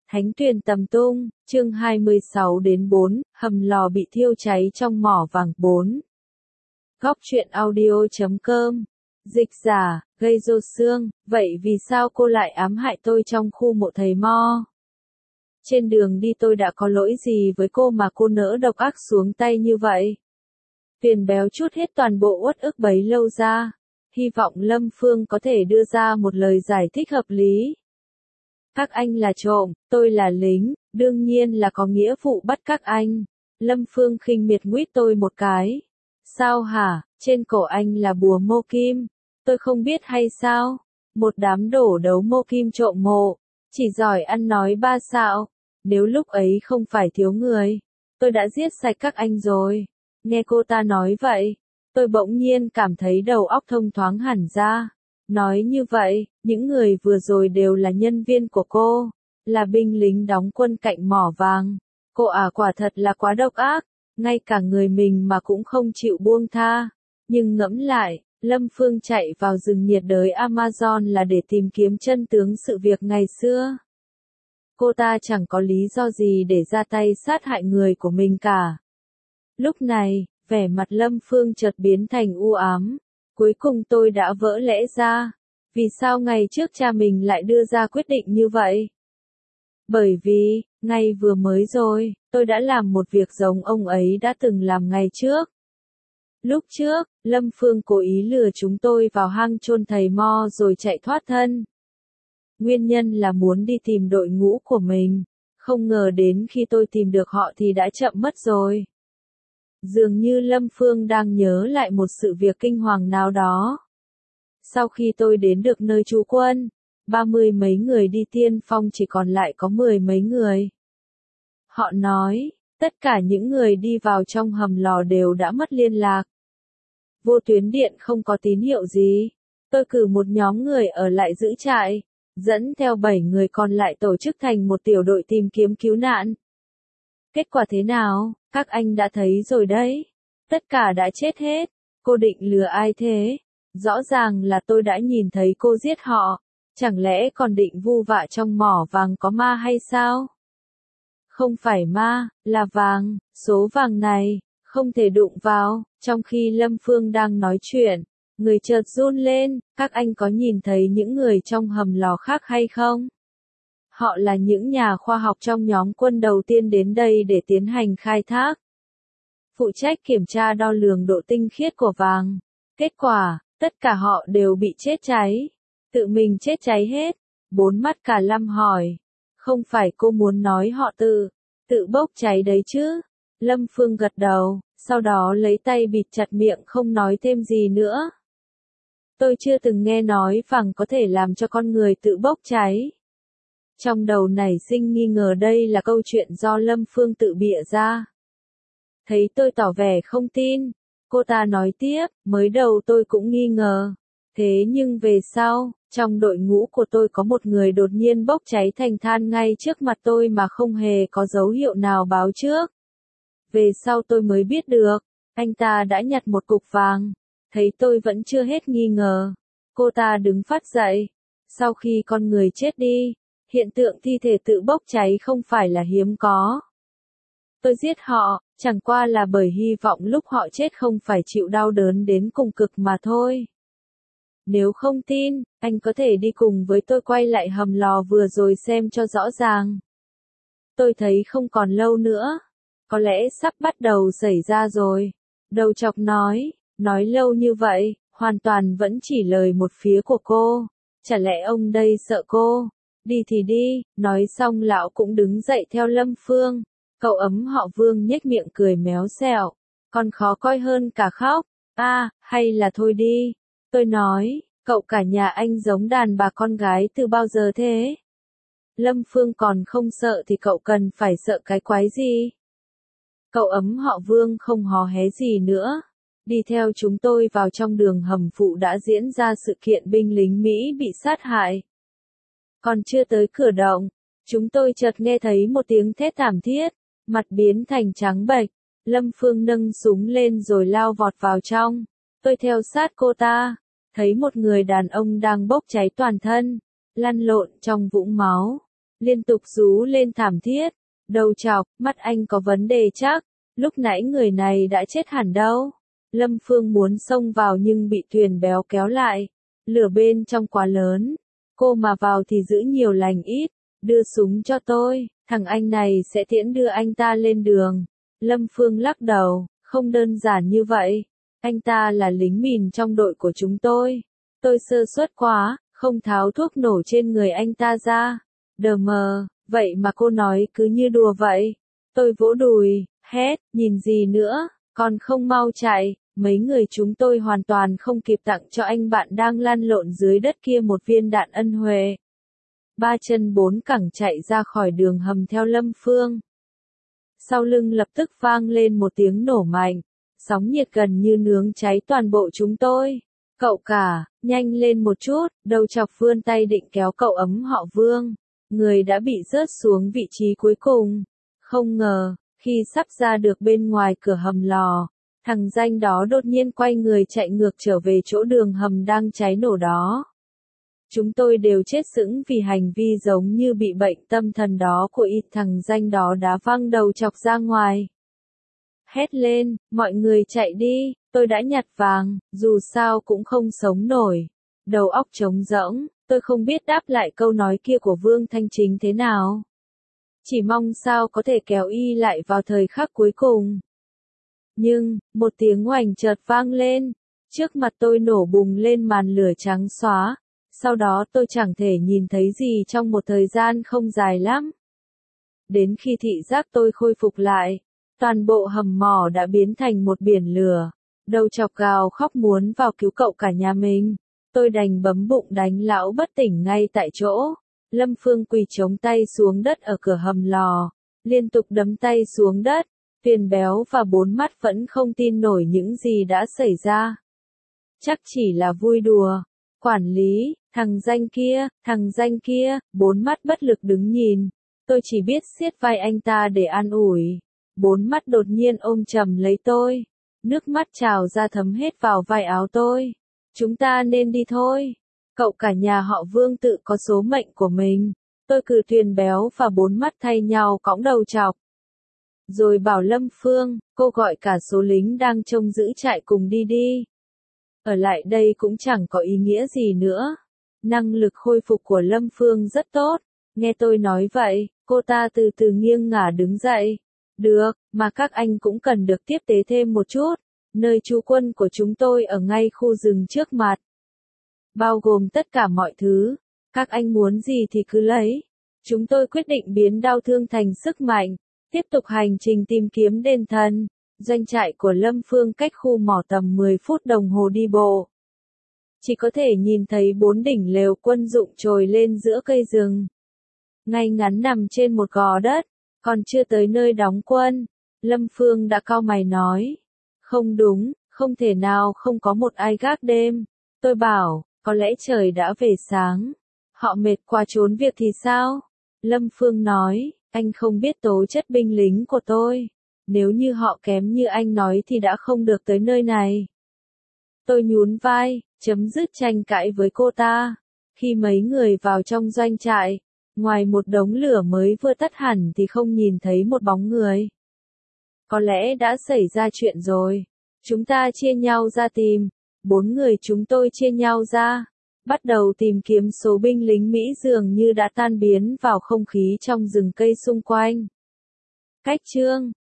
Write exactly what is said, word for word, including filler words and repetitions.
Thánh Tuyền Tầm Tung, chương hai mươi sáu đến bốn, hầm lò bị thiêu cháy trong mỏ vàng bốn. Góc truyện audio chấm com. Dịch giả, gây rô xương, vậy vì sao cô lại ám hại tôi trong khu mộ thầy Mo? Trên đường đi tôi đã có lỗi gì với cô mà cô nỡ độc ác xuống tay như vậy? Tuyền béo trút hết toàn bộ uất ức bấy lâu ra. Hy vọng Lâm Phương có thể đưa ra một lời giải thích hợp lý. Các anh là trộm, tôi là lính, đương nhiên là có nghĩa vụ bắt các anh. Lâm Phương khinh miệt nguýt tôi một cái. Sao hả, trên cổ anh là bùa mô kim, tôi không biết hay sao? Một đám đổ đấu mô kim trộm mộ, chỉ giỏi ăn nói ba xạo. Nếu lúc ấy không phải thiếu người, tôi đã giết sạch các anh rồi. Nghe cô ta nói vậy, tôi bỗng nhiên cảm thấy đầu óc thông thoáng hẳn ra. Nói như vậy, những người vừa rồi đều là nhân viên của cô, là binh lính đóng quân cạnh mỏ vàng. Cô à quả thật là quá độc ác, ngay cả người mình mà cũng không chịu buông tha. Nhưng ngẫm lại, Lâm Phương chạy vào rừng nhiệt đới Amazon là để tìm kiếm chân tướng sự việc ngày xưa. Cô ta chẳng có lý do gì để ra tay sát hại người của mình cả. Lúc này, vẻ mặt Lâm Phương chợt biến thành u ám. Cuối cùng tôi đã vỡ lẽ ra. Vì sao ngày trước cha mình lại đưa ra quyết định như vậy? Bởi vì, ngay vừa mới rồi, tôi đã làm một việc giống ông ấy đã từng làm ngày trước. Lúc trước, Lâm Phương cố ý lừa chúng tôi vào hang chôn thầy Mo rồi chạy thoát thân. Nguyên nhân là muốn đi tìm đội ngũ của mình. Không ngờ đến khi tôi tìm được họ thì đã chậm mất rồi. Dường như Lâm Phương đang nhớ lại một sự việc kinh hoàng nào đó. Sau khi tôi đến được nơi trú quân, ba mươi mấy người đi tiên phong chỉ còn lại có mười mấy người. Họ nói, tất cả những người đi vào trong hầm lò đều đã mất liên lạc. Vô tuyến điện không có tín hiệu gì. Tôi cử một nhóm người ở lại giữ trại, dẫn theo bảy người còn lại tổ chức thành một tiểu đội tìm kiếm cứu nạn. Kết quả thế nào, các anh đã thấy rồi đấy. Tất cả đã chết hết. Cô định lừa ai thế? Rõ ràng là tôi đã nhìn thấy cô giết họ. Chẳng lẽ còn định vu vạ trong mỏ vàng có ma hay sao? Không phải ma, là vàng. Số vàng này, không thể đụng vào. Trong khi Lâm Phương đang nói chuyện, người chợt run lên. Các anh có nhìn thấy những người trong hầm lò khác hay không? Họ là những nhà khoa học trong nhóm quân đầu tiên đến đây để tiến hành khai thác. Phụ trách kiểm tra đo lường độ tinh khiết của vàng. Kết quả, tất cả họ đều bị chết cháy. Tự mình chết cháy hết. Bốn mắt cả Lâm hỏi. Không phải cô muốn nói họ tự, tự bốc cháy đấy chứ? Lâm Phương gật đầu, sau đó lấy tay bịt chặt miệng không nói thêm gì nữa. Tôi chưa từng nghe nói vàng có thể làm cho con người tự bốc cháy. Trong đầu nảy sinh nghi ngờ đây là câu chuyện do Lâm Phương tự bịa ra. Thấy tôi tỏ vẻ không tin, cô ta nói tiếp, mới đầu tôi cũng nghi ngờ. Thế nhưng về sau, trong đội ngũ của tôi có một người đột nhiên bốc cháy thành than ngay trước mặt tôi mà không hề có dấu hiệu nào báo trước. Về sau tôi mới biết được, anh ta đã nhặt một cục vàng. Thấy tôi vẫn chưa hết nghi ngờ, cô ta đứng phát dậy. Sau khi con người chết đi, hiện tượng thi thể tự bốc cháy không phải là hiếm có. Tôi giết họ, chẳng qua là bởi hy vọng lúc họ chết không phải chịu đau đớn đến cùng cực mà thôi. Nếu không tin, anh có thể đi cùng với tôi quay lại hầm lò vừa rồi xem cho rõ ràng. Tôi thấy không còn lâu nữa. Có lẽ sắp bắt đầu xảy ra rồi. Đầu chọc nói, nói lâu như vậy, hoàn toàn vẫn chỉ lời một phía của cô. Chả lẽ ông đây sợ cô? Đi thì đi, nói xong lão cũng đứng dậy theo Lâm Phương. Cậu ấm họ Vương nhếch miệng cười méo xẹo. Còn khó coi hơn cả khóc. À, hay là thôi đi. Tôi nói, cậu cả nhà anh giống đàn bà con gái từ bao giờ thế? Lâm Phương còn không sợ thì cậu cần phải sợ cái quái gì? Cậu ấm họ Vương không hò hé gì nữa. Đi theo chúng tôi vào trong đường hầm phụ đã diễn ra sự kiện binh lính Mỹ bị sát hại. Còn chưa tới cửa động, chúng tôi chợt nghe thấy một tiếng thét thảm thiết, mặt biến thành trắng bệch. Lâm Phương nâng súng lên rồi lao vọt vào trong. Tôi theo sát cô ta, thấy một người đàn ông đang bốc cháy toàn thân, lăn lộn trong vũng máu. liên tục rú lên thảm thiết. Đầu chọc, mắt anh có vấn đề chắc, lúc nãy người này đã chết hẳn đâu. Lâm Phương muốn xông vào nhưng bị Tuyền Béo kéo lại. Lửa bên trong quá lớn, cô mà vào thì giữ nhiều lành ít, đưa súng cho tôi, thằng anh này sẽ tiễn đưa anh ta lên đường. Lâm Phương lắc đầu, không đơn giản như vậy, anh ta là lính mìn trong đội của chúng tôi. Tôi sơ suất quá, không tháo thuốc nổ trên người anh ta ra. Đờ mờ, vậy mà cô nói cứ như đùa vậy. Tôi vỗ đùi, hét, nhìn gì nữa, còn không mau chạy. Mấy người chúng tôi hoàn toàn không kịp tặng cho anh bạn đang lăn lộn dưới đất kia một viên đạn ân huệ. Ba chân bốn cẳng chạy ra khỏi đường hầm theo Lâm Phương. Sau lưng lập tức vang lên một tiếng nổ mạnh, sóng nhiệt gần như nướng cháy toàn bộ chúng tôi. Cậu cả, nhanh lên một chút, đầu chọc vươn tay định kéo cậu ấm họ Vương. Người đã bị rớt xuống vị trí cuối cùng. Không ngờ, khi sắp ra được bên ngoài cửa hầm lò, thằng danh đó đột nhiên quay người chạy ngược trở về chỗ đường hầm đang cháy nổ đó. Chúng tôi đều chết sững vì hành vi giống như bị bệnh tâm thần đó của ít thằng danh đó đá văng đầu chọc ra ngoài. Hét lên, mọi người chạy đi, tôi đã nhặt vàng, dù sao cũng không sống nổi. Đầu óc trống rỗng, tôi không biết đáp lại câu nói kia của Vương Thanh Chính thế nào. Chỉ mong sao có thể kéo y lại vào thời khắc cuối cùng. Nhưng, một tiếng oành chợt vang lên, trước mặt tôi nổ bùng lên màn lửa trắng xóa, sau đó tôi chẳng thể nhìn thấy gì trong một thời gian không dài lắm. Đến khi thị giác tôi khôi phục lại, toàn bộ hầm mỏ đã biến thành một biển lửa, đầu chọc gào khóc muốn vào cứu cậu cả nhà mình. Tôi đành bấm bụng đánh lão bất tỉnh ngay tại chỗ. Lâm Phương quỳ chống tay xuống đất ở cửa hầm lò, liên tục đấm tay xuống đất. Tuyền Béo và Bốn Mắt vẫn không tin nổi những gì đã xảy ra. Chắc chỉ là vui đùa. Quản lý, thằng danh kia, thằng danh kia, Bốn Mắt bất lực đứng nhìn. Tôi chỉ biết siết vai anh ta để an ủi. Bốn Mắt đột nhiên ôm chầm lấy tôi. Nước mắt trào ra thấm hết vào vai áo tôi. Chúng ta nên đi thôi. Cậu cả nhà họ Vương tự có số mệnh của mình. Tôi cử Tuyền Béo và Bốn Mắt thay nhau cõng đầu chọc. Rồi bảo Lâm Phương, cô gọi cả số lính đang trông giữ trại cùng đi đi. Ở lại đây cũng chẳng có ý nghĩa gì nữa. Năng lực khôi phục của Lâm Phương rất tốt. Nghe tôi nói vậy, cô ta từ từ nghiêng ngả đứng dậy. Được, mà các anh cũng cần được tiếp tế thêm một chút. Nơi trú quân của chúng tôi ở ngay khu rừng trước mặt. Bao gồm tất cả mọi thứ. Các anh muốn gì thì cứ lấy. Chúng tôi quyết định biến đau thương thành sức mạnh. Tiếp tục hành trình tìm kiếm đền thần. Doanh trại của Lâm Phương cách khu mỏ tầm mười phút đồng hồ đi bộ. Chỉ có thể nhìn thấy bốn đỉnh lều quân dụng trồi lên giữa cây rừng. Ngay ngắn nằm trên một gò đất, còn chưa tới nơi đóng quân. Lâm Phương đã cau mày nói. Không đúng, không thể nào không có một ai gác đêm. Tôi bảo, có lẽ trời đã về sáng. Họ mệt quá trốn việc thì sao? Lâm Phương nói, anh không biết tố chất binh lính của tôi. Nếu như họ kém như anh nói thì đã không được tới nơi này. Tôi nhún vai, chấm dứt tranh cãi với cô ta. Khi mấy người vào trong doanh trại, ngoài một đống lửa mới vừa tắt hẳn thì không nhìn thấy một bóng người. Có lẽ đã xảy ra chuyện rồi. Chúng ta chia nhau ra tìm. Bốn người chúng tôi chia nhau ra. Bắt đầu tìm kiếm số binh lính Mỹ dường như đã tan biến vào không khí trong rừng cây xung quanh. Cách chương